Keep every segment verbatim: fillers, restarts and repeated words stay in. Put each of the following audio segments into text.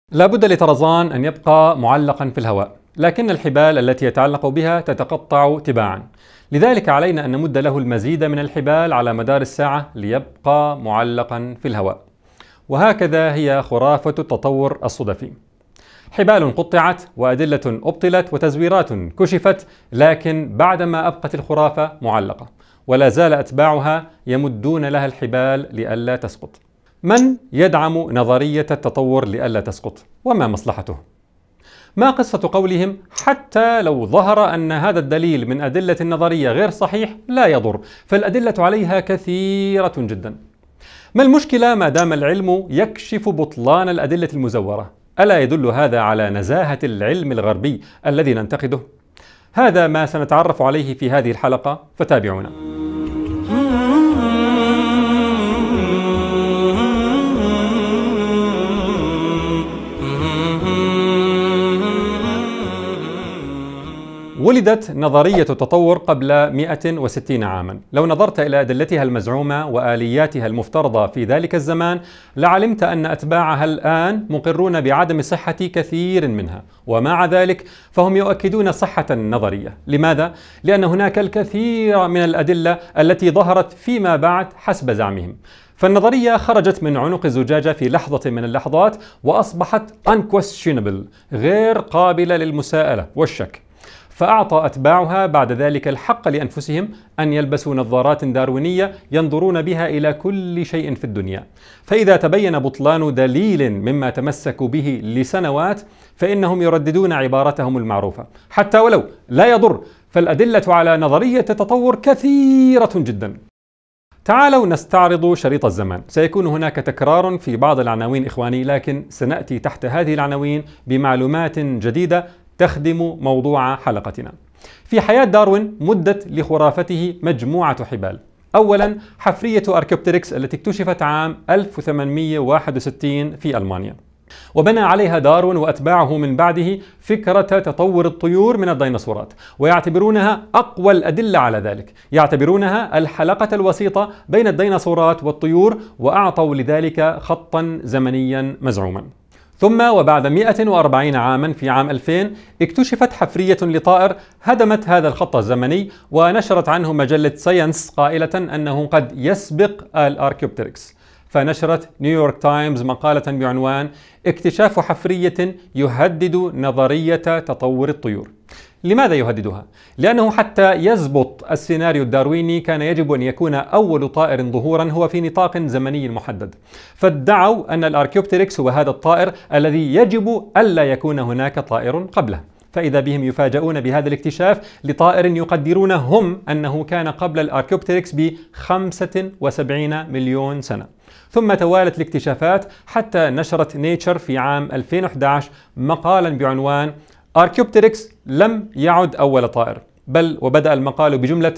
لابد لطرزان أن يبقى معلقا في الهواء، لكن الحبال التي يتعلق بها تتقطع تباعا، لذلك علينا أن نمد له المزيد من الحبال على مدار الساعة ليبقى معلقا في الهواء. وهكذا هي خرافة التطور الصدفي. حبال قطعت وأدلة أبطلت وتزويرات كشفت، لكن بعدما أبقت الخرافة معلقة ولا زال أتباعها يمدون لها الحبال لئلا تسقط. من يدعم نظرية التطور لئلا تسقط؟ وما مصلحته؟ ما قصة قولهم حتى لو ظهر أن هذا الدليل من أدلة النظرية غير صحيح لا يضر، فالأدلة عليها كثيرة جدا؟ ما المشكلة ما دام العلم يكشف بطلان الأدلة المزورة؟ ألا يدل هذا على نزاهة العلم الغربي الذي ننتقده؟ هذا ما سنتعرف عليه في هذه الحلقة، فتابعونا. ولدت نظرية التطور قبل مئة وستين عاما. لو نظرت إلى أدلتها المزعومة وآلياتها المفترضة في ذلك الزمان لعلمت أن أتباعها الآن مقرون بعدم صحة كثير منها، ومع ذلك فهم يؤكدون صحة النظرية. لماذا؟ لأن هناك الكثير من الأدلة التي ظهرت فيما بعد حسب زعمهم. فالنظرية خرجت من عنق الزجاجة في لحظة من اللحظات وأصبحت unquestionable، غير قابلة للمساءلة والشك. فأعطى أتباعها بعد ذلك الحق لأنفسهم أن يلبسوا نظارات داروينية ينظرون بها إلى كل شيء في الدنيا. فإذا تبين بطلان دليل مما تمسكوا به لسنوات فإنهم يرددون عبارتهم المعروفة حتى ولو لا يضر، فالأدلة على نظرية التطور كثيرة جدا. تعالوا نستعرض شريط الزمان. سيكون هناك تكرار في بعض العناوين إخواني، لكن سنأتي تحت هذه العناوين بمعلومات جديدة تخدم موضوع حلقتنا. في حياة داروين مدت لخرافته مجموعة حبال. أولا حفرية أركيوبتيركس التي اكتشفت عام ألف وثمانمئة وواحد وستين في ألمانيا، وبنى عليها داروين وأتباعه من بعده فكرة تطور الطيور من الديناصورات، ويعتبرونها أقوى الأدلة على ذلك. يعتبرونها الحلقة الوسيطة بين الديناصورات والطيور، وأعطوا لذلك خطا زمنيا مزعوما. ثم وبعد مئة وأربعين عاما في عام ألفين اكتشفت حفرية لطائر هدمت هذا الخط الزمني، ونشرت عنه مجلة ساينس قائلة أنه قد يسبق الأركيوبتيركس. فنشرت نيويورك تايمز مقالة بعنوان اكتشاف حفرية يهدد نظرية تطور الطيور. لماذا يهددها؟ لأنه حتى يزبط السيناريو الدارويني كان يجب أن يكون أول طائر ظهورا هو في نطاق زمني محدد. فادعوا أن الأركيوبتيركس هو هذا الطائر الذي يجب ألا يكون هناك طائر قبله. فإذا بهم يفاجؤون بهذا الاكتشاف لطائر يقدرون هم أنه كان قبل الأركيوبتيركس ب خمسة وسبعين مليون سنة. ثم توالت الاكتشافات حتى نشرت نيتشر في عام ألفين وأحد عشر مقالا بعنوان أركيوبتيركس لم يعد أول طائر، بل وبدأ المقال بجملة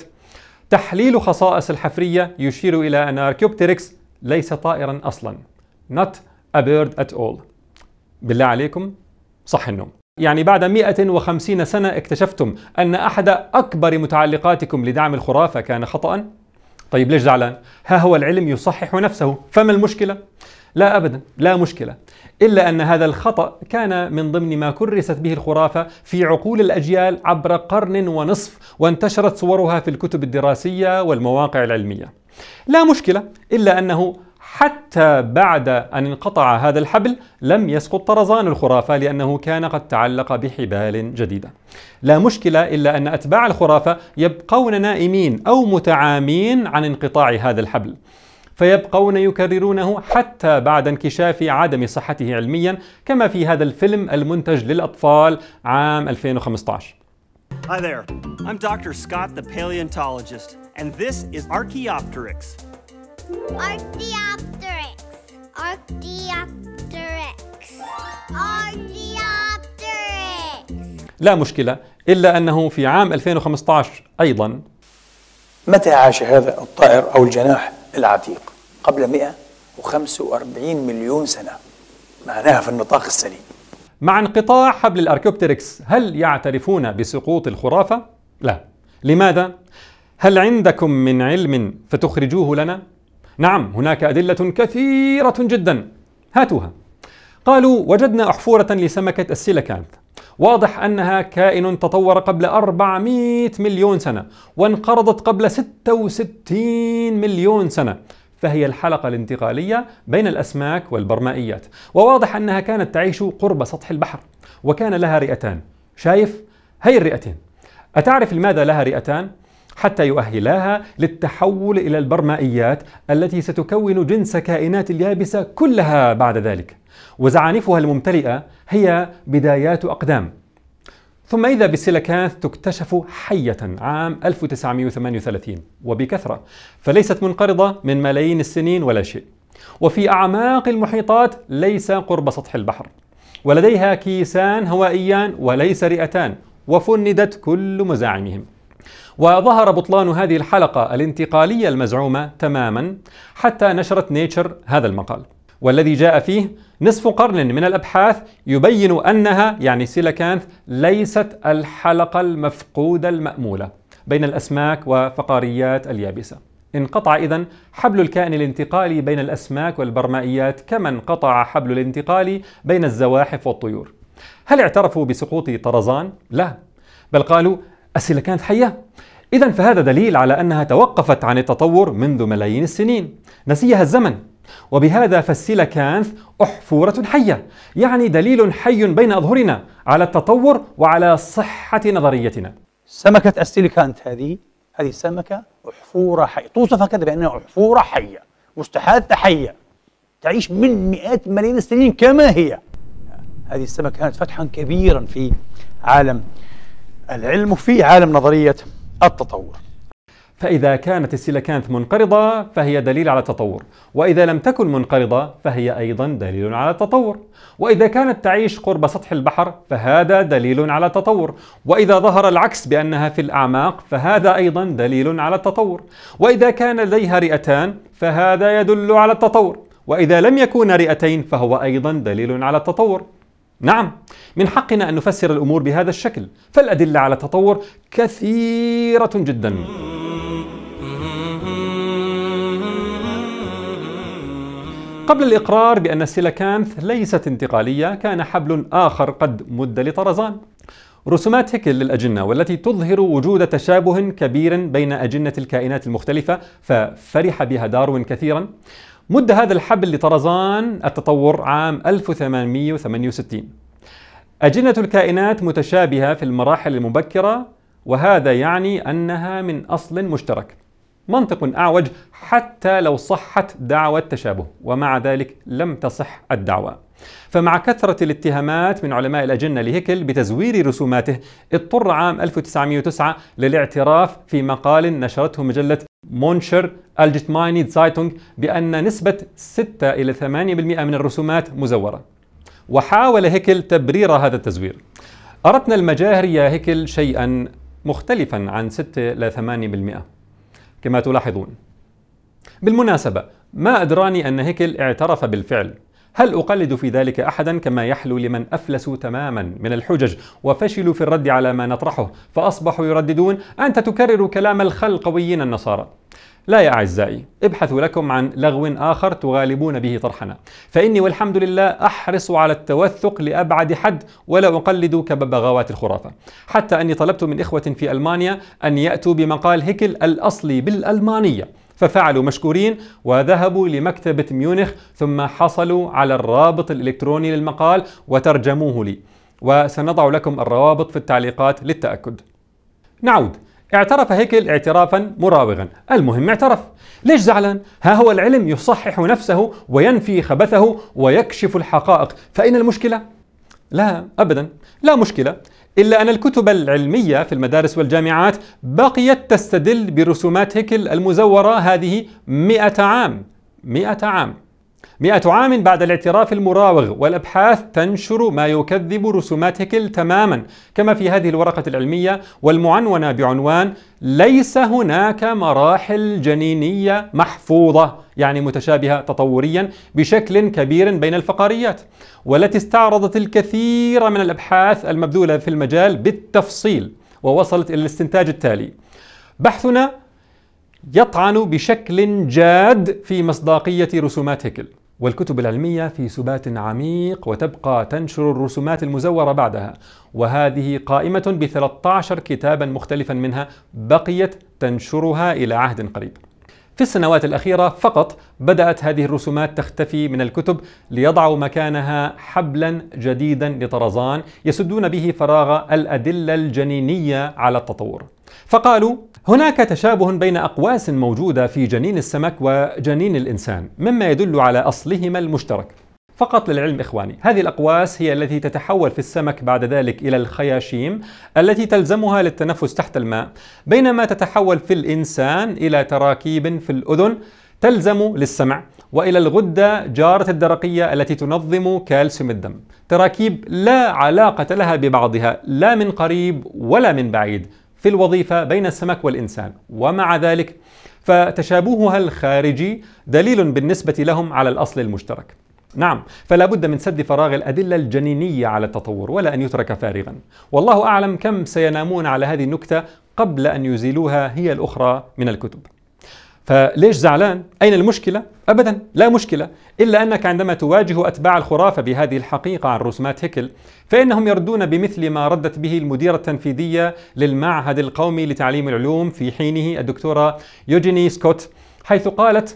تحليل خصائص الحفرية يشير إلى أن أركيوبتيركس ليس طائرا أصلا. Not a bird at all. بالله عليكم صح النوم. يعني بعد مئة وخمسين سنة اكتشفتم أن أحد أكبر متعلقاتكم لدعم الخرافة كان خطأ؟ طيب ليش زعلان؟ ها هو العلم يصحح نفسه، فما المشكلة؟ لا أبدا، لا مشكلة، إلا أن هذا الخطأ كان من ضمن ما كرست به الخرافة في عقول الأجيال عبر قرن ونصف، وانتشرت صورها في الكتب الدراسية والمواقع العلمية. لا مشكلة، إلا أنه حتى بعد أن انقطع هذا الحبل لم يسقط طرزان الخرافة، لأنه كان قد تعلق بحبال جديدة. لا مشكلة، إلا أن أتباع الخرافة يبقون نائمين أو متعامين عن انقطاع هذا الحبل، فيبقون يكررونه حتى بعد انكشاف عدم صحته علميا، كما في هذا الفيلم المنتج للأطفال عام ألفين وخمسة عشر. Hi there, I'm Doctor Scott the paleontologist, and this is Archaeopteryx. Archaeopteryx. Archaeopteryx. Archaeopteryx. لا مشكلة، إلا أنه في عام ألفين وخمسة عشر أيضا. متى عاش هذا الطائر أو الجناح العتيق؟ قبل مئة وخمسة وأربعين مليون سنة، معناها في النطاق السليم. مع انقطاع حبل الأركيوبتيركس هل يعترفون بسقوط الخرافة؟ لا. لماذا؟ هل عندكم من علم فتخرجوه لنا؟ نعم، هناك أدلة كثيرة جدا، هاتوها. قالوا وجدنا أحفورة لسمكة السيليكانث، واضح أنها كائن تطور قبل أربعمئة مليون سنة وانقرضت قبل ستة وستين مليون سنة، فهي الحلقة الانتقالية بين الأسماك والبرمائيات، وواضح أنها كانت تعيش قرب سطح البحر وكان لها رئتان. شايف؟ هي الرئتين. أتعرف لماذا لها رئتان؟ حتى يؤهلاها للتحول إلى البرمائيات التي ستكون جنس كائنات اليابسة كلها بعد ذلك، وزعانفها الممتلئة هي بدايات أقدام. ثم إذا بالسيليكانث تكتشف حية عام ألف وتسعمئة وثمانية وثلاثين وبكثرة، فليست منقرضة من ملايين السنين ولا شيء، وفي أعماق المحيطات ليس قرب سطح البحر، ولديها كيسان هوائيان وليس رئتان، وفندت كل مزاعمهم. وظهر بطلان هذه الحلقة الانتقالية المزعومة تماما حتى نشرت نيتشر هذا المقال، والذي جاء فيه نصف قرن من الأبحاث يبين أنها يعني السيليكانث ليست الحلقة المفقودة المأمولة بين الأسماك وفقاريات اليابسة. انقطع إذن حبل الكائن الانتقالي بين الأسماك والبرمائيات كما انقطع حبل الانتقال بين الزواحف والطيور. هل اعترفوا بسقوط طرزان؟ لا، بل قالوا السيليكانث حية. إذن فهذا دليل على أنها توقفت عن التطور منذ ملايين السنين، نسيها الزمن، وبهذا فالسيليكانث أحفورة حية، يعني دليل حي بين أظهرنا على التطور وعلى صحة نظريتنا. سمكة السيليكانث هذه هذه السمكة أحفورة حية، توصف هكذا بأنها أحفورة حية مستحاثة حية تعيش من مئات ملايين السنين كما هي. هذه السمكة كانت فتحا كبيرا في عالم العلم وفي عالم نظرية التطور. فإذا كانت السيليكانث منقرضة فهي دليل على التطور، وإذا لم تكن منقرضة فهي أيضا دليل على التطور، وإذا كانت تعيش قرب سطح البحر فهذا دليل على التطور، وإذا ظهر العكس بأنها في الأعماق فهذا أيضا دليل على التطور، وإذا كان لديها رئتان فهذا يدل على التطور، وإذا لم يكون رئتين فهو أيضا دليل على التطور. نعم، من حقنا أن نفسر الأمور بهذا الشكل، فالأدلة على التطور كثيرة جدا. قبل الإقرار بأن السيليكانث ليست انتقالية كان حبل آخر قد مد لطرزان، رسومات هيكل للأجنة، والتي تظهر وجود تشابه كبير بين أجنة الكائنات المختلفة، ففرح بها داروين كثيرا. مد هذا الحبل لطرزان التطور عام ألف وثمانمئة وثمانية وستين. أجنة الكائنات متشابهة في المراحل المبكرة، وهذا يعني أنها من أصل مشترك. منطق أعوج حتى لو صحت دعوى التشابه، ومع ذلك لم تصح الدعوى. فمع كثرة الاتهامات من علماء الأجنة لهيكل بتزوير رسوماته، اضطر عام ألف وتسعمئة وتسعة للاعتراف في مقال نشرته مجلة مونشر الجتمايني زايتونغ بأن نسبة ستة إلى ثمانية بالمئة من الرسومات مزورة. وحاول هيكل تبرير هذا التزوير. أردنا المجاهر يا هيكل شيئا مختلفا عن ستة إلى ثمانية بالمئة كما تلاحظون. بالمناسبة، ما أدراني أن هيكل اعترف بالفعل. هل أقلد في ذلك أحدا كما يحلو لمن أفلسوا تماما من الحجج وفشلوا في الرد على ما نطرحه فأصبحوا يرددون أنت تكرر كلام الخلقويين النصارى؟ لا يا أعزائي، ابحثوا لكم عن لغو آخر تغالبون به طرحنا، فإني والحمد لله أحرص على التوثق لأبعد حد ولا أقلد كببغاوات الخرافة، حتى أني طلبت من إخوة في ألمانيا أن يأتوا بمقال هيكل الأصلي بالألمانية، ففعلوا مشكورين وذهبوا لمكتبة ميونخ ثم حصلوا على الرابط الإلكتروني للمقال وترجموه لي، وسنضع لكم الروابط في التعليقات للتأكد. نعود. اعترف هيكل اعترافا مراوغا، المهم اعترف. ليش زعلان؟ ها هو العلم يصحح نفسه وينفي خبثه ويكشف الحقائق، فأين المشكلة؟ لا أبدا، لا مشكلة، إلا أن الكتب العلمية في المدارس والجامعات بقيت تستدل برسومات هيكل المزورة هذه مئة عام مئة عام مئة عام بعد الاعتراف المراوغ، والأبحاث تنشر ما يكذب رسومات هيكل تماما، كما في هذه الورقة العلمية والمعنونة بعنوان ليس هناك مراحل جنينية محفوظة، يعني متشابهة تطوريا بشكل كبير بين الفقاريات، والتي استعرضت الكثير من الأبحاث المبذولة في المجال بالتفصيل ووصلت إلى الاستنتاج التالي: بحثنا يطعن بشكل جاد في مصداقية رسومات هيكل، والكتب العلمية في سبات عميق، وتبقى تنشر الرسومات المزورة بعدها، وهذه قائمة ب ثلاثة عشر كتابا مختلفا منها بقيت تنشرها إلى عهد قريب. في السنوات الأخيرة فقط بدأت هذه الرسومات تختفي من الكتب ليضعوا مكانها حبلا جديدا لطرزان يسدون به فراغ الأدلة الجنينية على التطور. فقالوا هناك تشابه بين أقواس موجودة في جنين السمك وجنين الإنسان مما يدل على أصلهما المشترك. فقط للعلم إخواني، هذه الأقواس هي التي تتحول في السمك بعد ذلك إلى الخياشيم التي تلزمها للتنفس تحت الماء، بينما تتحول في الإنسان إلى تراكيب في الأذن تلزم للسمع، وإلى الغدة جارة الدرقية التي تنظم كالسيوم الدم، تراكيب لا علاقة لها ببعضها لا من قريب ولا من بعيد في الوظيفة بين السمك والإنسان، ومع ذلك فتشابهها الخارجي دليل بالنسبة لهم على الأصل المشترك. نعم، فلا بد من سد فراغ الأدلة الجنينية على التطور ولا أن يترك فارغا، والله أعلم كم سينامون على هذه النكتة قبل أن يزيلوها هي الأخرى من الكتب. فليش زعلان؟ أين المشكلة؟ أبدا لا مشكلة، إلا أنك عندما تواجه أتباع الخرافة بهذه الحقيقة عن رسومات هيكل فإنهم يردون بمثل ما ردت به المديرة التنفيذية للمعهد القومي لتعليم العلوم في حينه الدكتورة يوجيني سكوت، حيث قالت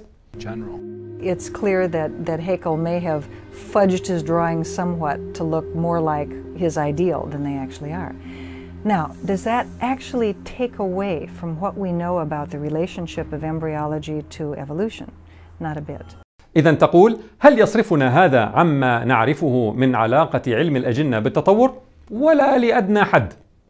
It's clear that, that Haeckel may have fudged his drawings somewhat to look more like his ideal than they actually are. Now, does that actually take away from what we know about the relationship of embryology to evolution? Not a bit. إذا تقول هل يصرفنا هذا عما نعرفه من علاقة علم الأجنة بالتطور؟ ولا لأدنى حد.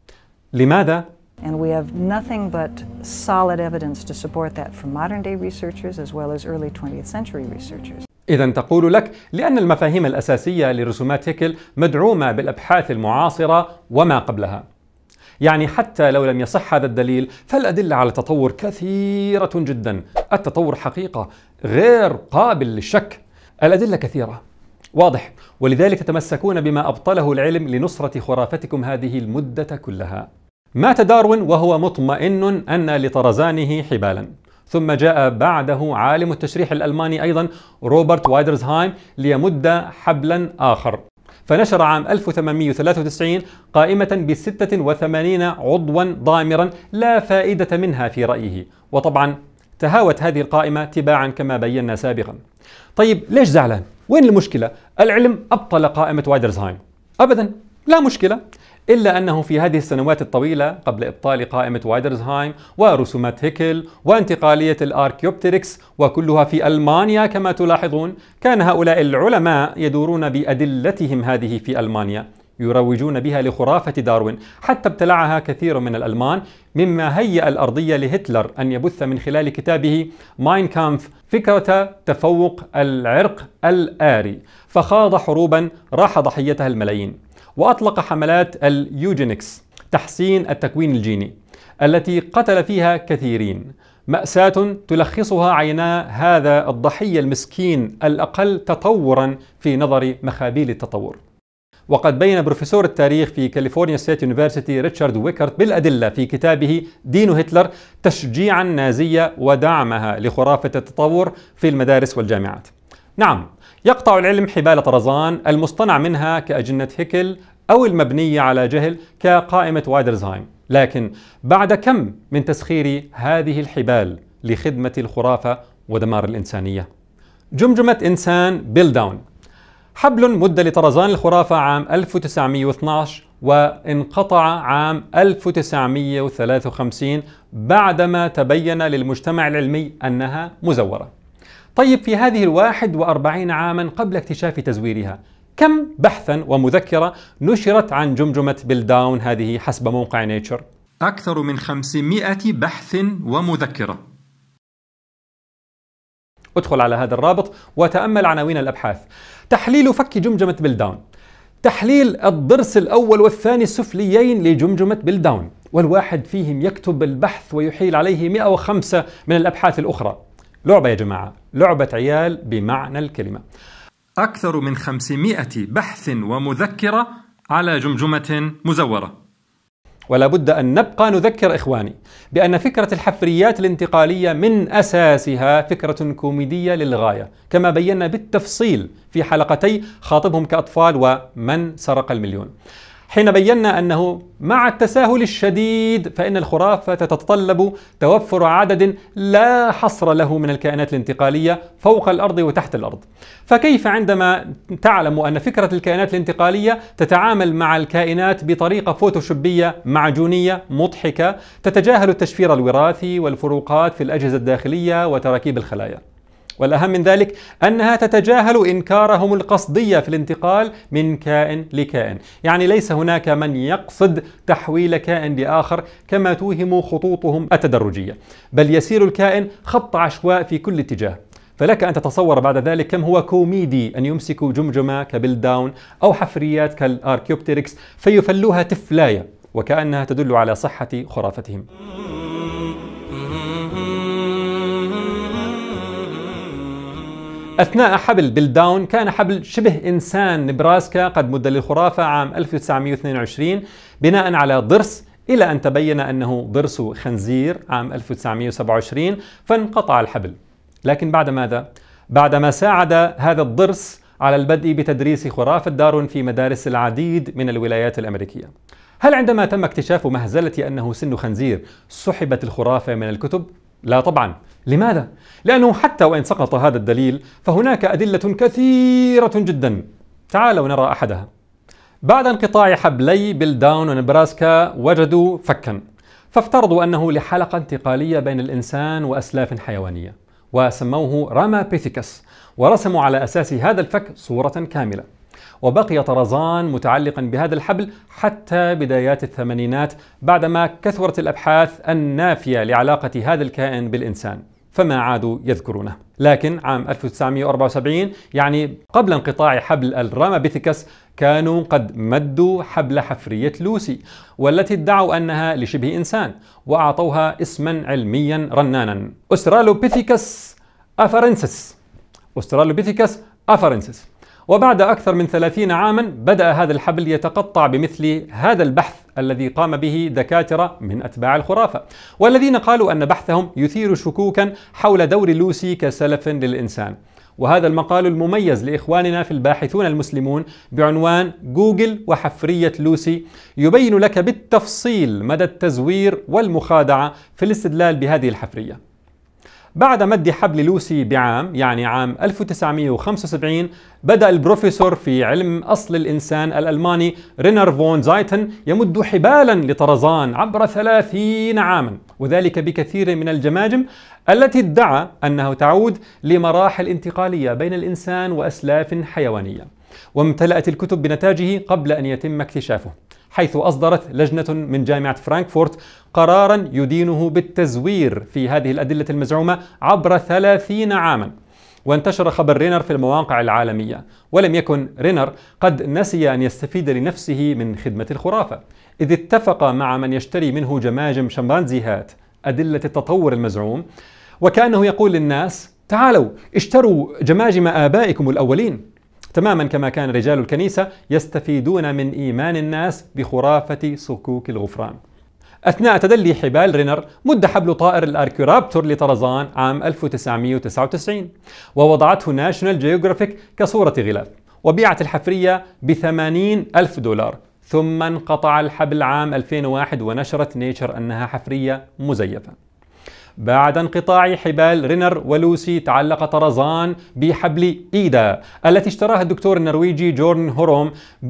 لماذا؟ And we have nothing but solid evidence to support that from modern day researchers as well as early twentieth century researchers. إذا تقول لك لأن المفاهيم الأساسية لرسومات هيكل مدعومة بالأبحاث المعاصرة وما قبلها. يعني حتى لو لم يصح هذا الدليل فالأدلة على التطور كثيرة جدا، التطور حقيقة غير قابل للشك، الأدلة كثيرة واضح، ولذلك تتمسكون بما أبطله العلم لنصرة خرافتكم هذه المدة كلها. مات داروين وهو مطمئن أن لطرزانه حبالا، ثم جاء بعده عالم التشريح الألماني أيضا روبرت وايدرزهايم ليمد حبلا آخر، فنشر عام ألف وثمانمئة وثلاثة وتسعين قائمة ب ستة وثمانين عضوا ضامرا لا فائدة منها في رأيه، وطبعا تهاوت هذه القائمة تباعا كما بينا سابقا. طيب ليش زعلان؟ وين المشكلة؟ العلم أبطل قائمة وايدرزهايم؟ أبدا لا مشكلة، إلا أنه في هذه السنوات الطويلة قبل إبطال قائمة وايدرزهايم ورسومات هيكل وانتقالية الأركيوبتريكس وكلها في ألمانيا كما تلاحظون، كان هؤلاء العلماء يدورون بأدلتهم هذه في ألمانيا يروجون بها لخرافة داروين، حتى ابتلعها كثير من الألمان، مما هيأ الأرضية لهتلر أن يبث من خلال كتابه ماين كامف فكرة تفوق العرق الآري، فخاض حروبا راح ضحيتها الملايين، وأطلق حملات اليوجينكس تحسين التكوين الجيني التي قتل فيها كثيرين، مأساة تلخصها عينا هذا الضحية المسكين الأقل تطورا في نظر مخابيل التطور. وقد بين بروفيسور التاريخ في كاليفورنيا ستيت يونيفرسيتي ريتشارد ويكرت بالأدلة في كتابه دين هتلر تشجيعا نازية ودعمها لخرافة التطور في المدارس والجامعات. نعم، يقطع العلم حبال طرزان المصطنع منها كأجنة هيكل أو المبنية على جهل كقائمة وايدرزهايم، لكن بعد كم من تسخير هذه الحبال لخدمة الخرافة ودمار الإنسانية؟ جمجمة إنسان بيل داون، حبل مد لطرزان الخرافة عام ألف وتسعمئة واثني عشر وانقطع عام ألف وتسعمئة وثلاثة وخمسين بعدما تبين للمجتمع العلمي أنها مزورة. طيب في هذه الواحد وأربعين عاما قبل اكتشاف تزويرها كم بحثا ومذكرة نشرت عن جمجمة بيل داون هذه حسب موقع نيتشر؟ أكثر من خمسمئة بحث ومذكرة. ادخل على هذا الرابط وتأمل عناوين الأبحاث: تحليل فك جمجمة بيل داون، تحليل الضرس الأول والثاني السفليين لجمجمة بيل داون، والواحد فيهم يكتب البحث ويحيل عليه مئة وخمسة من الأبحاث الأخرى. لعبة يا جماعة، لعبة عيال بمعنى الكلمة. أكثر من خمسمئة بحث ومذكرة على جمجمة مزورة. ولا بد أن نبقى نذكر إخواني بأن فكرة الحفريات الانتقالية من أساسها فكرة كوميدية للغاية، كما بينا بالتفصيل في حلقتي خاطبهم كأطفال ومن سرق المليون، حين بينا أنه مع التساهل الشديد فإن الخرافة تتطلب توفر عدد لا حصر له من الكائنات الانتقالية فوق الأرض وتحت الأرض. فكيف عندما تعلم أن فكرة الكائنات الانتقالية تتعامل مع الكائنات بطريقة فوتوشوبية معجونية مضحكة تتجاهل التشفير الوراثي والفروقات في الأجهزة الداخلية وتراكيب الخلايا؟ والأهم من ذلك أنها تتجاهل إنكارهم القصدية في الانتقال من كائن لكائن، يعني ليس هناك من يقصد تحويل كائن لآخر كما توهم خطوطهم التدرجية، بل يسير الكائن خط عشواء في كل اتجاه. فلك أن تتصور بعد ذلك كم هو كوميدي أن يمسكوا جمجمة كبلداون أو حفريات كالأركيوبتيركس فيفلوها تفلاية وكأنها تدل على صحة خرافتهم. أثناء حبل بلداون كان حبل شبه إنسان نبراسكا قد مد للخرافة عام ألف وتسعمئة واثنين وعشرين بناء على ضرس، إلى أن تبين أنه ضرس خنزير عام ألف وتسعمئة وسبعة وعشرين فانقطع الحبل. لكن بعد ماذا؟ بعدما ساعد هذا الضرس على البدء بتدريس خرافة داروين في مدارس العديد من الولايات الأمريكية. هل عندما تم اكتشاف مهزلة أنه سن خنزير سحبت الخرافة من الكتب؟ لا طبعا. لماذا؟ لأنه حتى وإن سقط هذا الدليل فهناك أدلة كثيرة جدا. تعالوا نرى أحدها. بعد انقطاع حبلي بلداون ونبراسكا وجدوا فكا، فافترضوا أنه لحلقة انتقالية بين الإنسان وأسلاف حيوانية وسموه رامابيثيكس، ورسموا على أساس هذا الفك صورة كاملة، وبقي طرزان متعلقا بهذا الحبل حتى بدايات الثمانينات بعدما كثرت الأبحاث النافية لعلاقة هذا الكائن بالإنسان فما عادوا يذكرونه. لكن عام ألف وتسعمئة وأربعة وسبعين، يعني قبل انقطاع حبل الرامابيثيكس، كانوا قد مدوا حبل حفرية لوسي والتي ادعوا أنها لشبه إنسان وأعطوها اسما علميا رنانا، أسترالوبيثيكس أفارنسيس أسترالوبيثيكس أفارنسيس. وبعد أكثر من ثلاثين عاما بدأ هذا الحبل يتقطع بمثل هذا البحث الذي قام به دكاترة من أتباع الخرافة، والذين قالوا أن بحثهم يثير شكوكا حول دور لوسي كسلف للإنسان. وهذا المقال المميز لإخواننا في الباحثون المسلمون بعنوان جوجل وحفرية لوسي يبين لك بالتفصيل مدى التزوير والمخادعة في الاستدلال بهذه الحفرية. بعد مد حبل لوسي بعام، يعني عام ألف وتسعمئة وخمسة وسبعين، بدأ البروفيسور في علم أصل الإنسان الألماني رينر فون زايتن يمد حبالا لطرزان عبر ثلاثين عاما، وذلك بكثير من الجماجم التي ادعى أنه تعود لمراحل انتقالية بين الإنسان وأسلاف حيوانية. وامتلأت الكتب بنتاجه قبل أن يتم اكتشافه، حيث أصدرت لجنة من جامعة فرانكفورت قرارا يدينه بالتزوير في هذه الأدلة المزعومة عبر ثلاثين عاما. وانتشر خبر رينر في المواقع العالمية، ولم يكن رينر قد نسي أن يستفيد لنفسه من خدمة الخرافة، إذ اتفق مع من يشتري منه جماجم شمبانزيهات أدلة التطور المزعوم، وكأنه يقول للناس: تعالوا اشتروا جماجم آبائكم الأولين، تماما كما كان رجال الكنيسة يستفيدون من إيمان الناس بخرافة صكوك الغفران. أثناء تدلي حبال رينر مد حبل طائر الأركيورابتور لطرزان عام ألف وتسعمئة وتسعة وتسعين، ووضعته ناشونال جيوغرافيك كصورة غلاف، وبيعت الحفرية بثمانين ألف دولار، ثم انقطع الحبل عام ألفين وواحد ونشرت نيتشر أنها حفرية مزيفة. بعد انقطاع حبال رينر ولوسي تعلق طرزان بحبل إيدا التي اشتراها الدكتور النرويجي جورن هوروم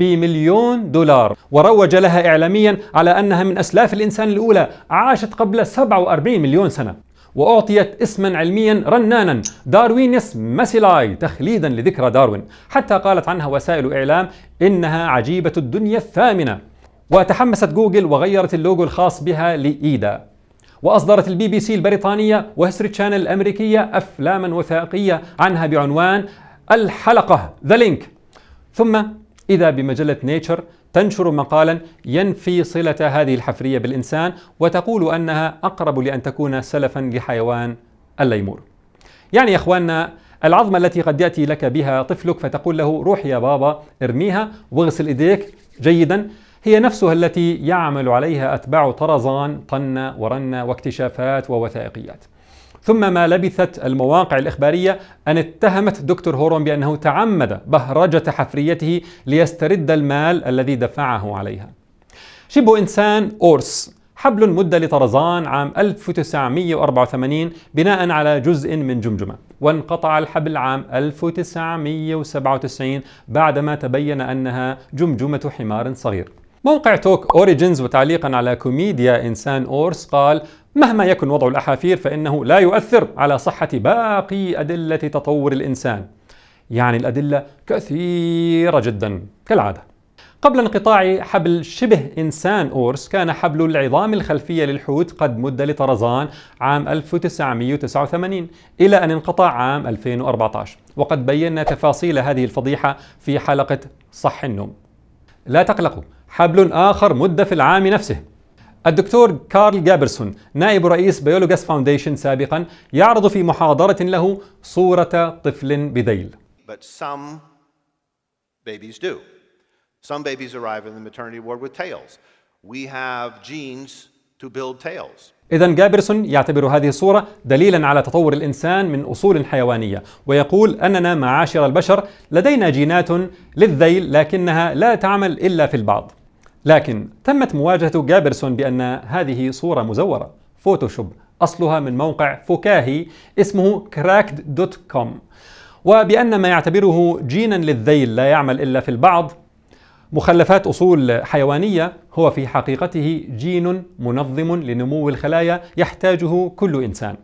بمليون دولار، وروج لها إعلاميا على أنها من أسلاف الإنسان الأولى عاشت قبل سبعة وأربعين مليون سنة، وأعطيت اسما علميا رنانا داروينيس ماسيلاي تخليدا لذكرى داروين، حتى قالت عنها وسائل إعلام إنها عجيبة الدنيا الثامنة. وتحمست جوجل وغيرت اللوجو الخاص بها لإيدا، وأصدرت البي بي سي البريطانية وهيستوري تشانل الأمريكية أفلاما وثائقية عنها بعنوان الحلقة ذا لينك. ثم إذا بمجلة نيتشر تنشر مقالا ينفي صلة هذه الحفرية بالإنسان، وتقول أنها أقرب لأن تكون سلفا لحيوان الليمور. يعني يا أخواننا، العظمة التي قد يأتي لك بها طفلك فتقول له: روح يا بابا ارميها واغسل إيديك جيدا، هي نفسها التي يعمل عليها أتباع طرزان طن ورن واكتشافات ووثائقيات. ثم ما لبثت المواقع الإخبارية أن اتهمت دكتور هورون بأنه تعمد بهرجة حفريته ليسترد المال الذي دفعه عليها. شبه إنسان أورس حبل مد لطرزان عام ألف وتسعمئة وأربعة وثمانين بناء على جزء من جمجمة، وانقطع الحبل عام ألف وتسعمئة وسبعة وتسعين بعدما تبين أنها جمجمة حمار صغير. موقع توك أوريجينز وتعليقا على كوميديا إنسان أورس قال: مهما يكن وضع الأحافير فإنه لا يؤثر على صحة باقي أدلة تطور الإنسان. يعني الأدلة كثيرة جدا كالعادة. قبل انقطاع حبل شبه إنسان أورس كان حبل العظام الخلفية للحوت قد مد لطرزان عام ألف وتسعمئة وتسعة وثمانين إلى أن انقطع عام ألفين وأربعة عشر، وقد بينا تفاصيل هذه الفضيحة في حلقة صح النوم. لا تقلقوا، حبل آخر مد في العام نفسه. الدكتور كارل جابرسون نائب رئيس بيولوجاس فاونديشن سابقا يعرض في محاضرة له صورة طفل بذيل. But some babies do. Some babies arrive in the maternity ward with tails. We have genes to build tails. إذا جابرسون يعتبر هذه الصورة دليلا على تطور الإنسان من أصول حيوانية، ويقول أننا معاشر البشر لدينا جينات للذيل لكنها لا تعمل إلا في البعض. لكن تمت مواجهة جابرسون بأن هذه صورة مزورة فوتوشوب، أصلها من موقع فكاهي اسمه كراكد دوت كوم، وبأن ما يعتبره جينا للذيل لا يعمل إلا في البعض مخلفات أصول حيوانية هو في حقيقته جين منظم لنمو الخلايا يحتاجه كل إنسان.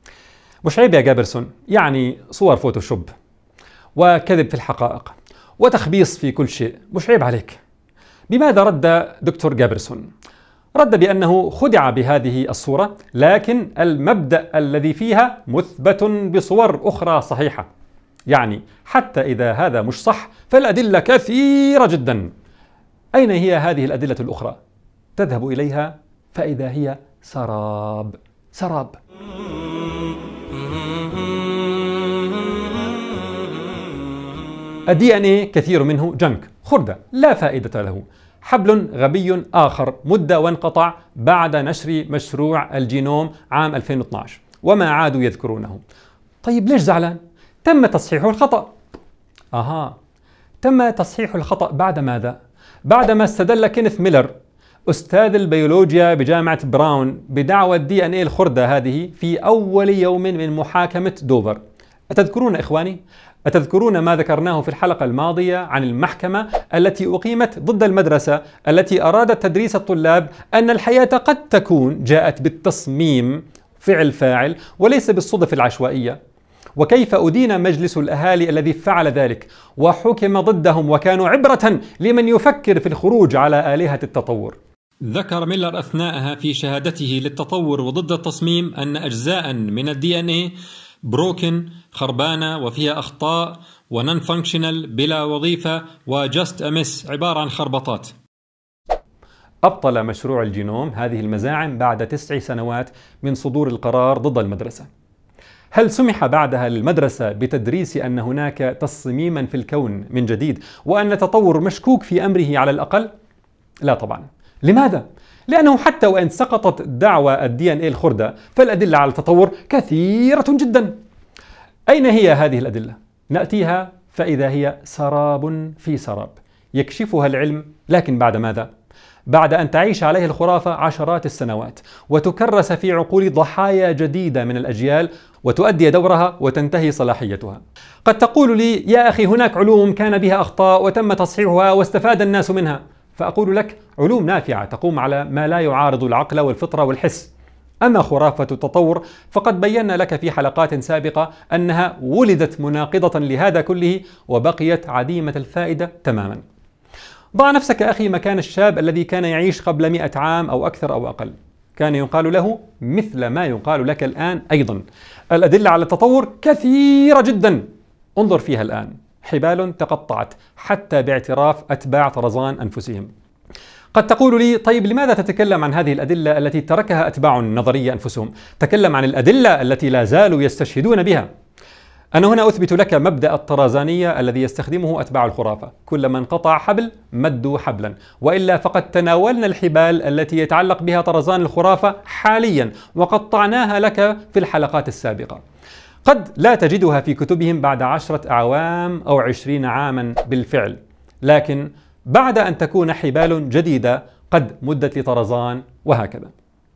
مش عيب يا جابرسون؟ يعني صور فوتوشوب وكذب في الحقائق وتخبيص في كل شيء، مش عيب عليك؟ بماذا رد دكتور جابرسون؟ رد بأنه خدع بهذه الصورة، لكن المبدأ الذي فيها مثبت بصور أخرى صحيحة. يعني حتى إذا هذا مش صح فالأدلة كثيرة جدا. أين هي هذه الأدلة الأخرى؟ تذهب إليها فإذا هي سراب سراب. الدي ان ايه كثير منه جنك، خردة لا فائدة له. حبل غبي آخر مد وانقطع بعد نشر مشروع الجينوم عام ألفين واثني عشر وما عادوا يذكرونه. طيب ليش زعلان؟ تم تصحيح الخطأ. أها، تم تصحيح الخطأ بعد ماذا؟ بعدما استدل كينيث ميلر أستاذ البيولوجيا بجامعة براون بدعوى الدي ان ايه الخردة هذه في أول يوم من محاكمة دوفر. أتذكرون إخواني؟ أتذكرون ما ذكرناه في الحلقة الماضية عن المحكمة التي أقيمت ضد المدرسة التي أرادت تدريس الطلاب أن الحياة قد تكون جاءت بالتصميم فعل فاعل وليس بالصدف العشوائية؟ وكيف أدين مجلس الأهالي الذي فعل ذلك وحكم ضدهم وكانوا عبرة لمن يفكر في الخروج على آلهة التطور. ذكر ميلر أثناءها في شهادته للتطور وضد التصميم أن أجزاء من الدي ان ايه بروكن خربانة وفيها أخطاء ونون فانكشنال بلا وظيفة وجاست أمس عبارة عن خربطات. أبطل مشروع الجينوم هذه المزاعم بعد تسع سنوات من صدور القرار ضد المدرسة. هل سمح بعدها للمدرسة بتدريس أن هناك تصميما في الكون من جديد وأن التطور مشكوك في أمره على الأقل؟ لا طبعا. لماذا؟ لأنه حتى وإن سقطت دعوى الدي ان ايه الخردة فالأدلة على التطور كثيرة جدا. أين هي هذه الأدلة؟ نأتيها فإذا هي سراب في سراب يكشفها العلم، لكن بعد ماذا؟ بعد أن تعيش عليه الخرافة عشرات السنوات وتكرس في عقول ضحايا جديدة من الأجيال وتؤدي دورها وتنتهي صلاحيتها. قد تقول لي يا أخي هناك علوم كان بها أخطاء وتم تصحيحها واستفاد الناس منها، فأقول لك علوم نافعة تقوم على ما لا يعارض العقل والفطرة والحس. أما خرافة التطور فقد بينا لك في حلقات سابقة أنها ولدت مناقضة لهذا كله وبقيت عديمة الفائدة تماما. ضع نفسك أخي مكان الشاب الذي كان يعيش قبل مئة عام أو أكثر أو أقل. كان يقال له مثل ما يقال لك الآن أيضا: الأدلة على التطور كثيرة جدا. انظر فيها الآن، حبال تقطعت حتى باعتراف أتباع طرزان أنفسهم. قد تقول لي طيب لماذا تتكلم عن هذه الأدلة التي تركها أتباع النظرية أنفسهم؟ تكلم عن الأدلة التي لا زالوا يستشهدون بها. أنا هنا أثبت لك مبدأ الطرزانية الذي يستخدمه أتباع الخرافة، كلما انقطع حبل مدوا حبلا، وإلا فقد تناولنا الحبال التي يتعلق بها طرزان الخرافة حاليا وقطعناها لك في الحلقات السابقة. قد لا تجدها في كتبهم بعد عشرة أعوام أو عشرين عاما بالفعل، لكن بعد أن تكون حبال جديدة قد مدت لطرزان وهكذا.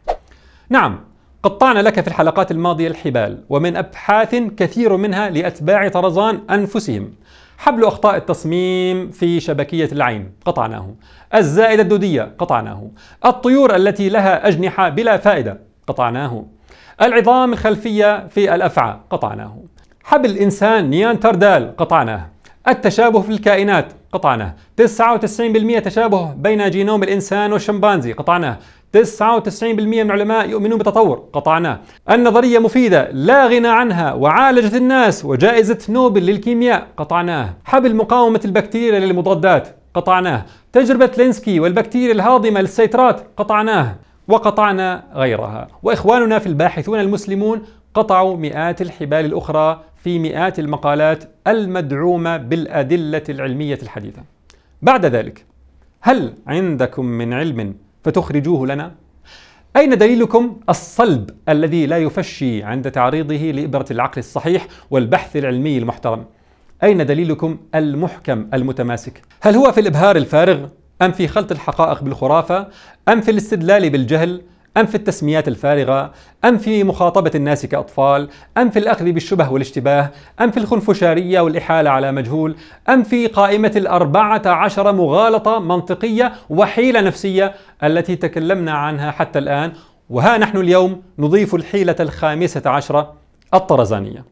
نعم، قطعنا لك في الحلقات الماضية الحبال، ومن أبحاث كثير منها لأتباع طرزان أنفسهم. حبل أخطاء التصميم في شبكية العين قطعناه، الزائدة الدودية قطعناه، الطيور التي لها أجنحة بلا فائدة قطعناه، العظام الخلفية في الأفعى قطعناه، حبل الإنسان نياندرتال قطعناه، التشابه في الكائنات قطعناه، تسعة وتسعين بالمئة تشابه بين جينوم الإنسان والشمبانزي قطعناه، تسعة وتسعين بالمئة من العلماء يؤمنون بالتطور قطعناه، النظرية مفيدة لا غنى عنها وعالجت الناس وجائزة نوبل للكيمياء قطعناه، حبل مقاومة البكتيريا للمضادات قطعناه، تجربة لينسكي والبكتيريا الهاضمة للسيترات قطعناه، وقطعنا غيرها. وإخواننا في الباحثون المسلمون قطعوا مئات الحبال الأخرى في مئات المقالات المدعومة بالأدلة العلمية الحديثة. بعد ذلك، هل عندكم من علم فتخرجوه لنا؟ أين دليلكم الصلب الذي لا يفشي عند تعريضه لإبرة العقل الصحيح والبحث العلمي المحترم؟ أين دليلكم المحكم المتماسك؟ هل هو في الإبهار الفارغ؟ أم في خلط الحقائق بالخرافة؟ أم في الاستدلال بالجهل؟ أم في التسميات الفارغة؟ أم في مخاطبة الناس كأطفال؟ أم في الأخذ بالشبه والاشتباه؟ أم في الخنفشارية والإحالة على مجهول؟ أم في قائمة الأربعة عشر مغالطة منطقية وحيلة نفسية التي تكلمنا عنها حتى الآن؟ وها نحن اليوم نضيف الحيلة الخامسة عشرة، الطرزانية.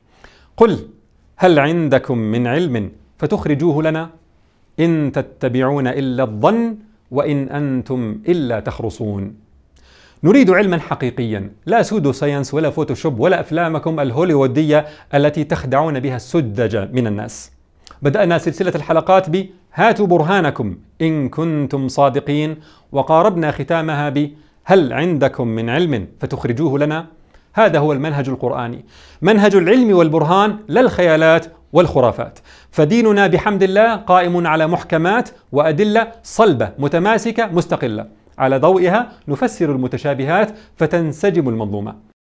قل هل عندكم من علم فتخرجوه لنا؟ إن تتبعون إلا الظن وإن أنتم إلا تخرصون. نريد علما حقيقيا، لا سودو ساينس ولا فوتوشوب ولا أفلامكم الهوليوودية التي تخدعون بها السذج من الناس. بدأنا سلسلة الحلقات ب هاتوا برهانكم إن كنتم صادقين، وقاربنا ختامها ب هل عندكم من علم فتخرجوه لنا؟ هذا هو المنهج القرآني، منهج العلم والبرهان، لا الخيالات والخرافات. فديننا بحمد الله قائم على محكمات وأدلة صلبة متماسكة مستقلة، على ضوئها نفسر المتشابهات فتنسجم المنظومة.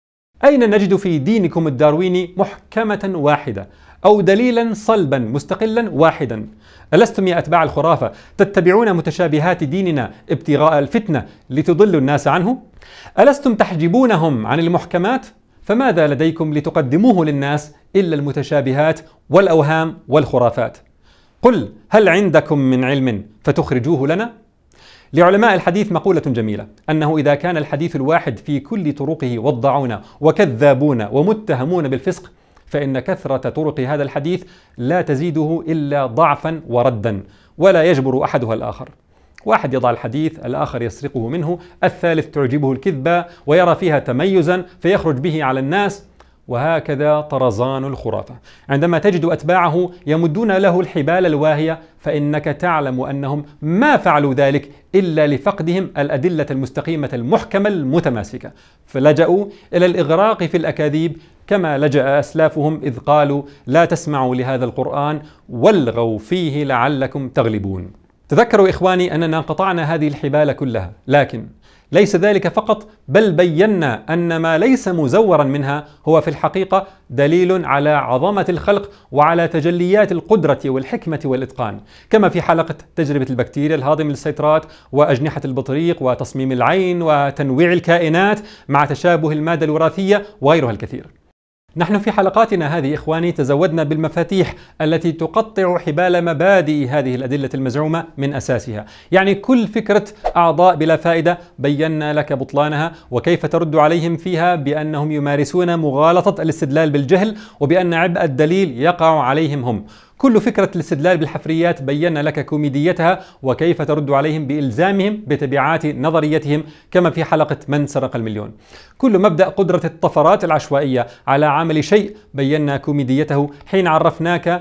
أين نجد في دينكم الدارويني محكمة واحدة أو دليلا صلبا مستقلا واحدا؟ ألستم يا أتباع الخرافة تتبعون متشابهات ديننا ابتغاء الفتنة لتضلوا الناس عنه؟ ألستم تحجبونهم عن المحكمات؟ فماذا لديكم لتقدموه للناس إلا المتشابهات والأوهام والخرافات؟ قل هل عندكم من علم فتخرجوه لنا؟ لعلماء الحديث مقولة جميلة، أنه إذا كان الحديث الواحد في كل طرقه وضعون وكذابون ومتهمون بالفسق، فإن كثرة طرق هذا الحديث لا تزيده إلا ضعفا وردا، ولا يجبر أحدها الآخر. واحد يضع الحديث، الآخر يسرقه منه، الثالث تعجبه الكذبة ويرى فيها تميزا فيخرج به على الناس، وهكذا طرزان الخرافة. عندما تجد أتباعه يمدون له الحبال الواهية، فإنك تعلم أنهم ما فعلوا ذلك إلا لفقدهم الأدلة المستقيمة المحكمة المتماسكة، فلجأوا إلى الإغراق في الأكاذيب كما لجأ أسلافهم إذ قالوا لا تسمعوا لهذا القرآن والغوا فيه لعلكم تغلبون. تذكروا إخواني أننا قطعنا هذه الحبال كلها، لكن ليس ذلك فقط، بل بينا أن ما ليس مزورا منها هو في الحقيقة دليل على عظمة الخلق وعلى تجليات القدرة والحكمة والإتقان، كما في حلقة تجربة البكتيريا الهاضمة للسيترات وأجنحة البطريق وتصميم العين وتنويع الكائنات مع تشابه المادة الوراثية وغيرها الكثير. نحن في حلقاتنا هذه إخواني تزودنا بالمفاتيح التي تقطع حبال مبادئ هذه الأدلة المزعومة من أساسها، يعني كل فكرة أعضاء بلا فائدة بينا لك بطلانها وكيف ترد عليهم فيها بأنهم يمارسون مغالطة الاستدلال بالجهل وبأن عبء الدليل يقع عليهم هم. كل فكرة الاستدلال بالحفريات بينا لك كوميديتها وكيف ترد عليهم بإلزامهم بتبعات نظريتهم كما في حلقة من سرق المليون. كل مبدأ قدرة الطفرات العشوائية على عمل شيء بينا كوميديته حين عرفناك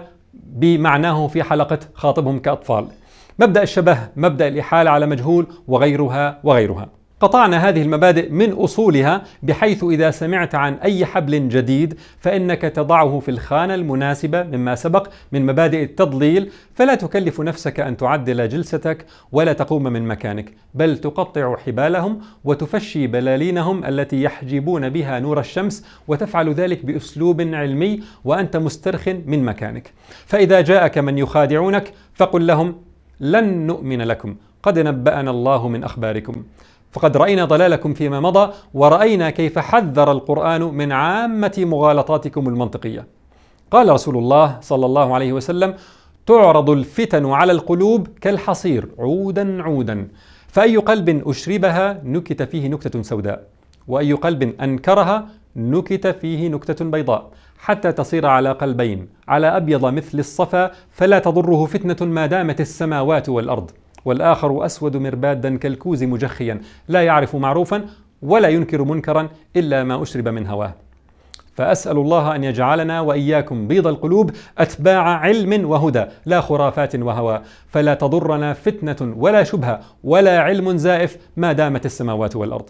بمعناه في حلقة خاطبهم كأطفال. مبدأ الشبه، مبدأ الإحالة على مجهول وغيرها وغيرها. قطعنا هذه المبادئ من أصولها، بحيث إذا سمعت عن أي حبل جديد فإنك تضعه في الخانة المناسبة مما سبق من مبادئ التضليل، فلا تكلف نفسك أن تعدل جلستك ولا تقوم من مكانك، بل تقطع حبالهم وتفشي بلالينهم التي يحجبون بها نور الشمس، وتفعل ذلك بأسلوب علمي وأنت مسترخٍ من مكانك. فإذا جاءك من يخادعونك فقل لهم: لن نؤمن لكم، قد نبأنا الله من أخباركم، فقد رأينا ضلالكم فيما مضى، ورأينا كيف حذر القرآن من عامة مغالطاتكم المنطقية. قال رسول الله صلى الله عليه وسلم: تعرض الفتن على القلوب كالحصير عودا عودا، فأي قلب أشربها نكت فيه نكتة سوداء، وأي قلب أنكرها نكت فيه نكتة بيضاء، حتى تصير على قلبين على أبيض مثل الصفا، فلا تضره فتنة ما دامت السماوات والأرض، والآخر أسود مربادا كالكوز مجخيا، لا يعرف معروفا ولا ينكر منكرا إلا ما أشرب من هواه. فأسأل الله أن يجعلنا وإياكم بيض القلوب أتباع علم وهدى، لا خرافات وهوى، فلا تضرنا فتنة ولا شبهة ولا علم زائف ما دامت السماوات والأرض.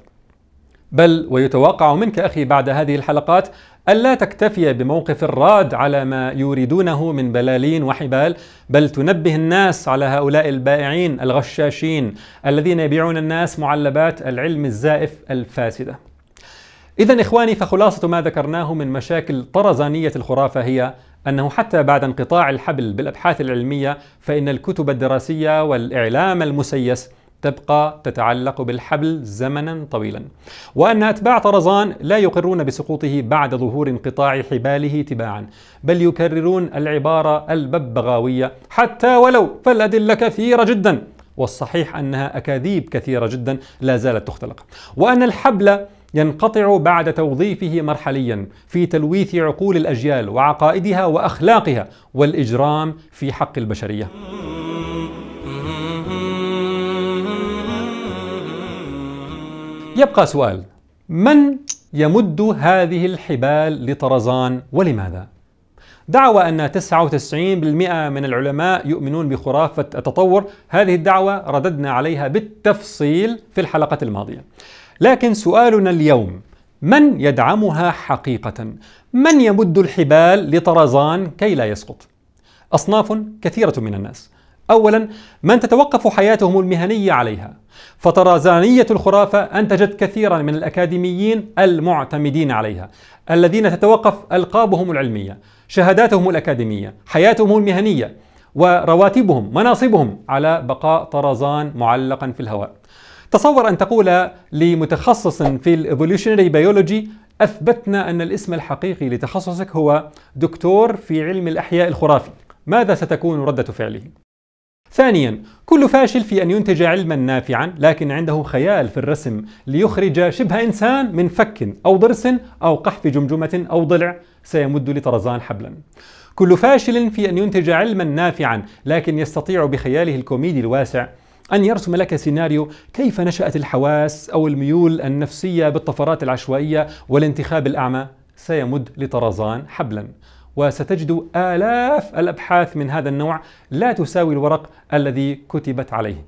بل ويتوقع منك أخي بعد هذه الحلقات ألا تكتفي بموقف الراد على ما يريدونه من بلالين وحبال، بل تنبه الناس على هؤلاء البائعين الغشاشين الذين يبيعون الناس معلبات العلم الزائف الفاسدة. إذن إخواني، فخلاصة ما ذكرناه من مشاكل طرزانية الخرافة هي أنه حتى بعد انقطاع الحبل بالأبحاث العلمية فإن الكتب الدراسية والإعلام المسيس تبقى تتعلق بالحبل زمنا طويلا، وأن أتباع طرزان لا يقرون بسقوطه بعد ظهور انقطاع حباله تباعا، بل يكررون العبارة الببغاوية حتى ولو، فالأدلة كثيرة جدا، والصحيح أنها أكاذيب كثيرة جدا لا زالت تختلق، وأن الحبل ينقطع بعد توظيفه مرحليا في تلويث عقول الأجيال وعقائدها وأخلاقها والإجرام في حق البشرية. يبقى سؤال: من يمد هذه الحبال لطرزان ولماذا؟ دعوى أن تسعة وتسعين بالمئة من العلماء يؤمنون بخرافة التطور، هذه الدعوة رددنا عليها بالتفصيل في الحلقة الماضية، لكن سؤالنا اليوم: من يدعمها حقيقة؟ من يمد الحبال لطرزان كي لا يسقط؟ أصناف كثيرة من الناس. أولا، من تتوقف حياتهم المهنية عليها، فطرزانية الخرافة أنتجت كثيرا من الأكاديميين المعتمدين عليها، الذين تتوقف ألقابهم العلمية، شهاداتهم الأكاديمية، حياتهم المهنية، ورواتبهم، مناصبهم على بقاء طرزان معلقا في الهواء. تصور أن تقول لمتخصص في الإيفولوشنري بيولوجي: أثبتنا أن الاسم الحقيقي لتخصصك هو دكتور في علم الأحياء الخرافي، ماذا ستكون ردة فعله؟ ثانيا، كل فاشل في أن ينتج علما نافعا لكن عنده خيال في الرسم ليخرج شبه إنسان من فك أو ضرس أو قحف جمجمة أو ضلع سيمد لطرزان حبلا. كل فاشل في أن ينتج علما نافعا لكن يستطيع بخياله الكوميدي الواسع أن يرسم لك سيناريو كيف نشأت الحواس أو الميول النفسية بالطفرات العشوائية والانتخاب الأعمى سيمد لطرزان حبلا. وستجد آلاف الأبحاث من هذا النوع لا تساوي الورق الذي كتبت عليه.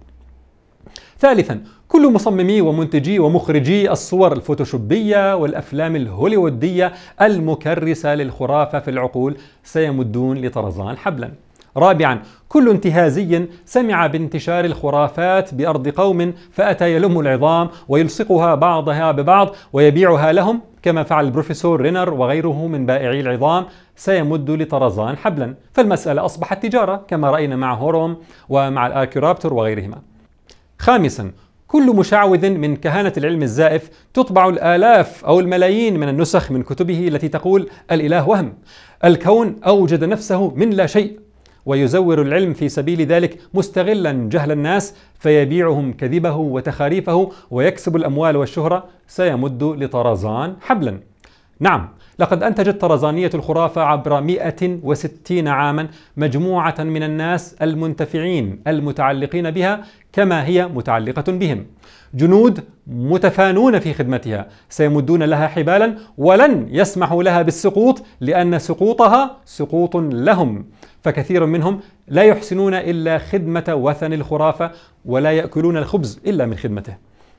ثالثا، كل مصممي ومنتجي ومخرجي الصور الفوتوشوبية والأفلام الهوليوودية المكرسة للخرافة في العقول سيمدون لطرزان حبلا. رابعا، كل انتهازي سمع بانتشار الخرافات بأرض قوم فأتى يلم العظام ويلصقها بعضها ببعض ويبيعها لهم كما فعل البروفيسور رينر وغيره من بائعي العظام سيمد لطرزان حبلا. فالمسألة أصبحت تجارة كما رأينا مع هوروم ومع الآركيورابتور وغيرهما. خامسا، كل مشعوذ من كهنة العلم الزائف تطبع الآلاف أو الملايين من النسخ من كتبه التي تقول الإله وهم، الكون أوجد نفسه من لا شيء، ويزور العلم في سبيل ذلك مستغلا جهل الناس فيبيعهم كذبه وتخاريفه ويكسب الأموال والشهرة سيمد لطرزان حبلا. نعم، لقد أنتجت طرزانية الخرافة عبر مئة وستين عاما مجموعة من الناس المنتفعين المتعلقين بها كما هي متعلقة بهم، جنود متفانون في خدمتها سيمدون لها حبالا ولن يسمحوا لها بالسقوط لأن سقوطها سقوط لهم، فكثير منهم لا يحسنون إلا خدمة وثن الخرافة ولا يأكلون الخبز إلا من خدمته.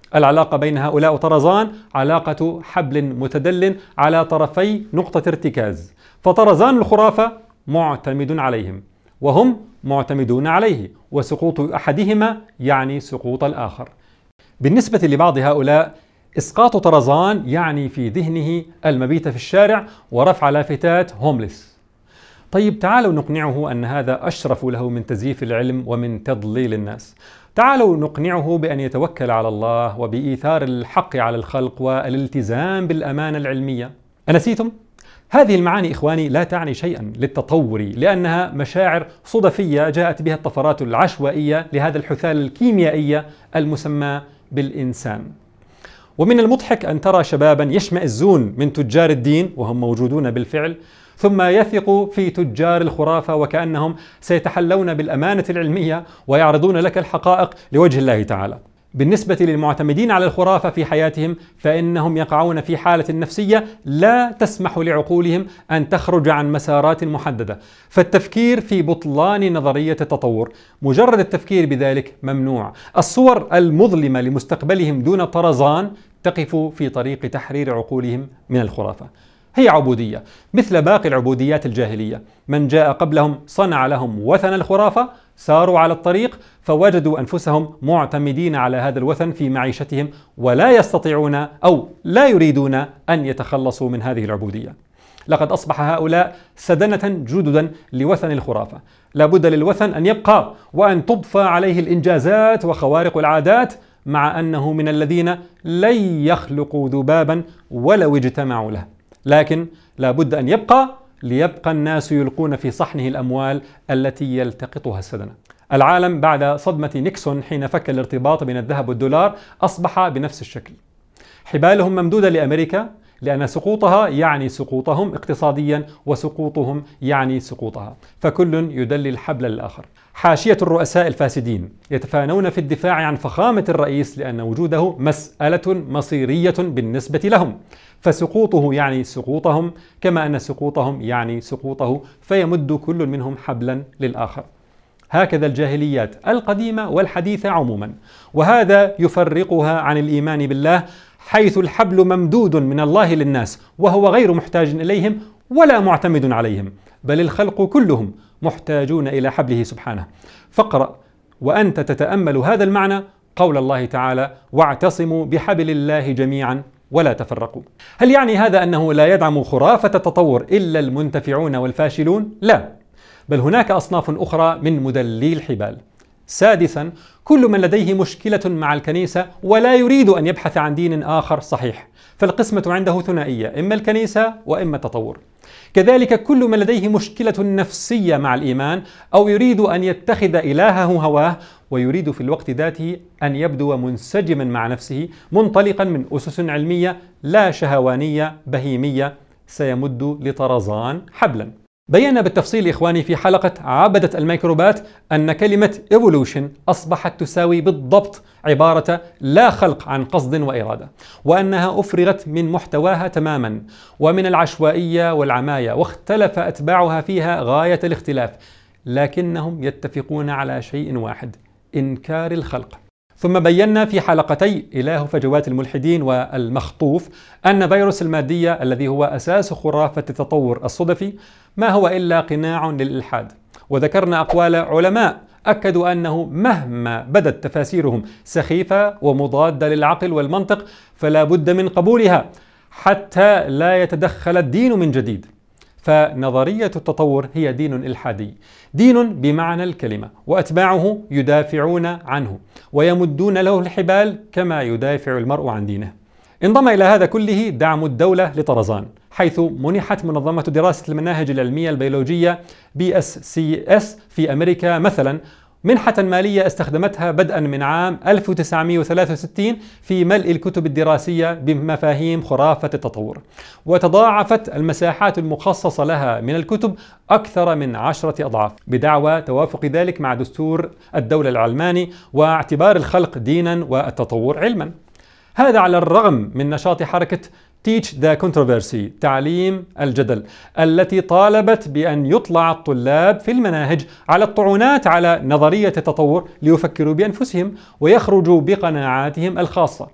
العلاقة بين هؤلاء وطرزان علاقة حبل متدل على طرفي نقطة ارتكاز، فطرزان الخرافة معتمد عليهم وهم معتمدون عليه، وسقوط أحدهما يعني سقوط الآخر. بالنسبة لبعض هؤلاء إسقاط طرزان يعني في ذهنه المبيت في الشارع ورفع لافتات هومليس. طيب تعالوا نقنعه أن هذا أشرف له من تزييف العلم ومن تضليل الناس. تعالوا نقنعه بأن يتوكل على الله وبإيثار الحق على الخلق والالتزام بالأمانة العلمية. أنسيتم؟ هذه المعاني إخواني لا تعني شيئا للتطور، لأنها مشاعر صدفية جاءت بها الطفرات العشوائية لهذا الحثال الكيميائية المسمى بالإنسان. ومن المضحك أن ترى شبابا يشمئزون من تجار الدين وهم موجودون بالفعل، ثم يثقوا في تجار الخرافة وكأنهم سيتحلون بالأمانة العلمية ويعرضون لك الحقائق لوجه الله تعالى. بالنسبة للمعتمدين على الخرافة في حياتهم فإنهم يقعون في حالة نفسية لا تسمح لعقولهم أن تخرج عن مسارات محددة، فالتفكير في بطلان نظرية التطور مجرد التفكير بذلك ممنوع. الصور المظلمة لمستقبلهم دون طرزان تقف في طريق تحرير عقولهم من الخرافة. هي عبودية مثل باقي العبوديات الجاهلية، من جاء قبلهم صنع لهم وثن الخرافة، ساروا على الطريق فوجدوا أنفسهم معتمدين على هذا الوثن في معيشتهم ولا يستطيعون أو لا يريدون أن يتخلصوا من هذه العبودية. لقد أصبح هؤلاء سدنة جددا لوثن الخرافة، لابد للوثن أن يبقى وأن تضفى عليه الإنجازات وخوارق العادات، مع أنه من الذين لن يخلقوا ذبابا ولو اجتمعوا له، لكن لابد أن يبقى ليبقى الناس يلقون في صحنه الأموال التي يلتقطها السدنة. العالم بعد صدمة نيكسون حين فك الارتباط بين الذهب والدولار أصبح بنفس الشكل. حبالهم ممدودة لأمريكا لأن سقوطها يعني سقوطهم اقتصاديا وسقوطهم يعني سقوطها، فكل يدلي الحبل للآخر. حاشية الرؤساء الفاسدين يتفانون في الدفاع عن فخامة الرئيس لأن وجوده مسألة مصيرية بالنسبة لهم، فسقوطه يعني سقوطهم كما أن سقوطهم يعني سقوطه، فيمد كل منهم حبلا للآخر. هكذا الجاهليات القديمة والحديثة عموما، وهذا يفرقها عن الإيمان بالله، حيث الحبل ممدود من الله للناس وهو غير محتاج إليهم ولا معتمد عليهم، بل الخلق كلهم محتاجون إلى حبله سبحانه. فاقرأ وأنت تتأمل هذا المعنى قول الله تعالى: واعتصموا بحبل الله جميعا ولا تفرقوا. هل يعني هذا أنه لا يدعم خرافة التطور إلا المنتفعون والفاشلون؟ لا، بل هناك أصناف أخرى من مدلي الحبال. سادسا، كل من لديه مشكلة مع الكنيسة ولا يريد أن يبحث عن دين آخر صحيح، فالقسمة عنده ثنائية، إما الكنيسة وإما التطور. كذلك كل من لديه مشكلة نفسية مع الإيمان أو يريد أن يتخذ إلهه هواه ويريد في الوقت ذاته أن يبدو منسجما مع نفسه منطلقا من أسس علمية لا شهوانية بهيمية، سيمد لطرزان حبلا. بينا بالتفصيل إخواني في حلقة عبدة الميكروبات أن كلمة evolution أصبحت تساوي بالضبط عبارة لا خلق عن قصد وإرادة، وأنها أفرغت من محتواها تماما ومن العشوائية والعماية، واختلف أتباعها فيها غاية الاختلاف، لكنهم يتفقون على شيء واحد: إنكار الخلق. ثم بينا في حلقتي إله فجوات الملحدين والمخطوف أن فيروس المادية الذي هو أساس خرافة التطور الصدفي ما هو إلا قناع للإلحاد، وذكرنا أقوال علماء أكدوا أنه مهما بدت تفاسيرهم سخيفة ومضادة للعقل والمنطق فلا بد من قبولها حتى لا يتدخل الدين من جديد. فنظرية التطور هي دين إلحادي، دين بمعنى الكلمة، وأتباعه يدافعون عنه ويمدون له الحبال كما يدافع المرء عن دينه. انضم إلى هذا كله دعم الدولة لطرزان، حيث منحت منظمة دراسة المناهج العلمية البيولوجية بي إس سي إس في أمريكا مثلا منحة مالية استخدمتها بدءا من عام ألف وتسعمئة وثلاثة وستين في ملء الكتب الدراسية بمفاهيم خرافة التطور، وتضاعفت المساحات المخصصة لها من الكتب أكثر من عشرة أضعاف بدعوى توافق ذلك مع دستور الدولة العلماني واعتبار الخلق دينا والتطور علما. هذا على الرغم من نشاط حركة Teach the Controversy، تعليم الجدل، التي طالبت بأن يطلع الطلاب في المناهج على الطعونات على نظرية التطور ليفكروا بأنفسهم ويخرجوا بقناعاتهم الخاصة.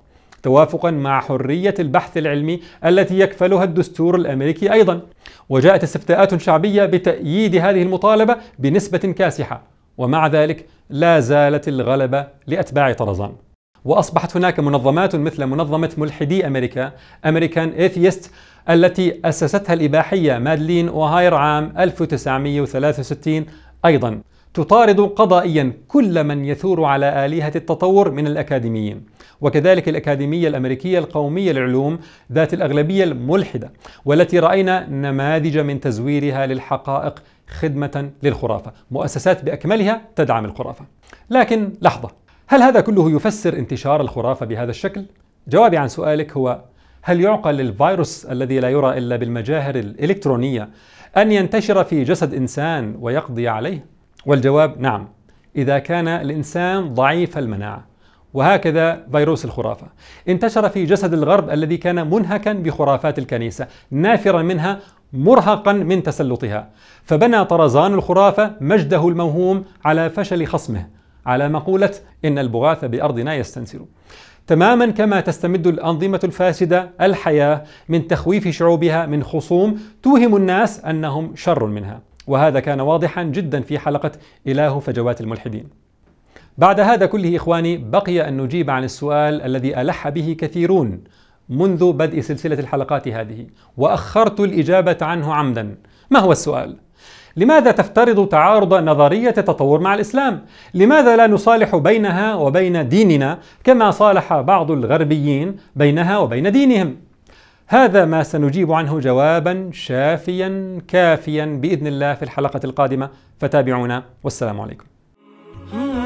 توافقا مع حرية البحث العلمي التي يكفلها الدستور الأمريكي أيضا. وجاءت استفتاءات شعبية بتأييد هذه المطالبة بنسبة كاسحة، ومع ذلك لا زالت الغلبة لأتباع طرزان. وأصبحت هناك منظمات مثل منظمة ملحدي أمريكا أمريكان إيثيست التي أسستها الإباحية مادلين أوهاير عام ألف وتسعمئة وثلاثة وستين أيضا تطارد قضائيا كل من يثور على آلهة التطور من الأكاديميين، وكذلك الأكاديمية الأمريكية القومية للعلوم ذات الأغلبية الملحدة، والتي رأينا نماذج من تزويرها للحقائق خدمة للخرافة، مؤسسات بأكملها تدعم الخرافة. لكن لحظة، هل هذا كله يفسر انتشار الخرافة بهذا الشكل؟ جوابي عن سؤالك هو: هل يعقل للفيروس الذي لا يرى إلا بالمجاهر الإلكترونية أن ينتشر في جسد إنسان ويقضي عليه؟ والجواب نعم، إذا كان الإنسان ضعيف المناعة. وهكذا فيروس الخرافة انتشر في جسد الغرب الذي كان منهكا بخرافات الكنيسة، نافرا منها، مرهقا من تسلطها، فبنى طرزان الخرافة مجده الموهوم على فشل خصمه، على مقولة إن البغاث بأرضنا يستنسر، تماما كما تستمد الأنظمة الفاسدة الحياة من تخويف شعوبها من خصوم توهم الناس أنهم شر منها. وهذا كان واضحا جدا في حلقة إله فجوات الملحدين. بعد هذا كله إخواني، بقي أن نجيب عن السؤال الذي ألح به كثيرون منذ بدء سلسلة الحلقات هذه، وأخرت الإجابة عنه عمدا. ما هو السؤال؟ لماذا تفترض تعارض نظرية التطور مع الإسلام؟ لماذا لا نصالح بينها وبين ديننا كما صالح بعض الغربيين بينها وبين دينهم؟ هذا ما سنجيب عنه جوابا شافيا كافيا بإذن الله في الحلقة القادمة، فتابعونا والسلام عليكم.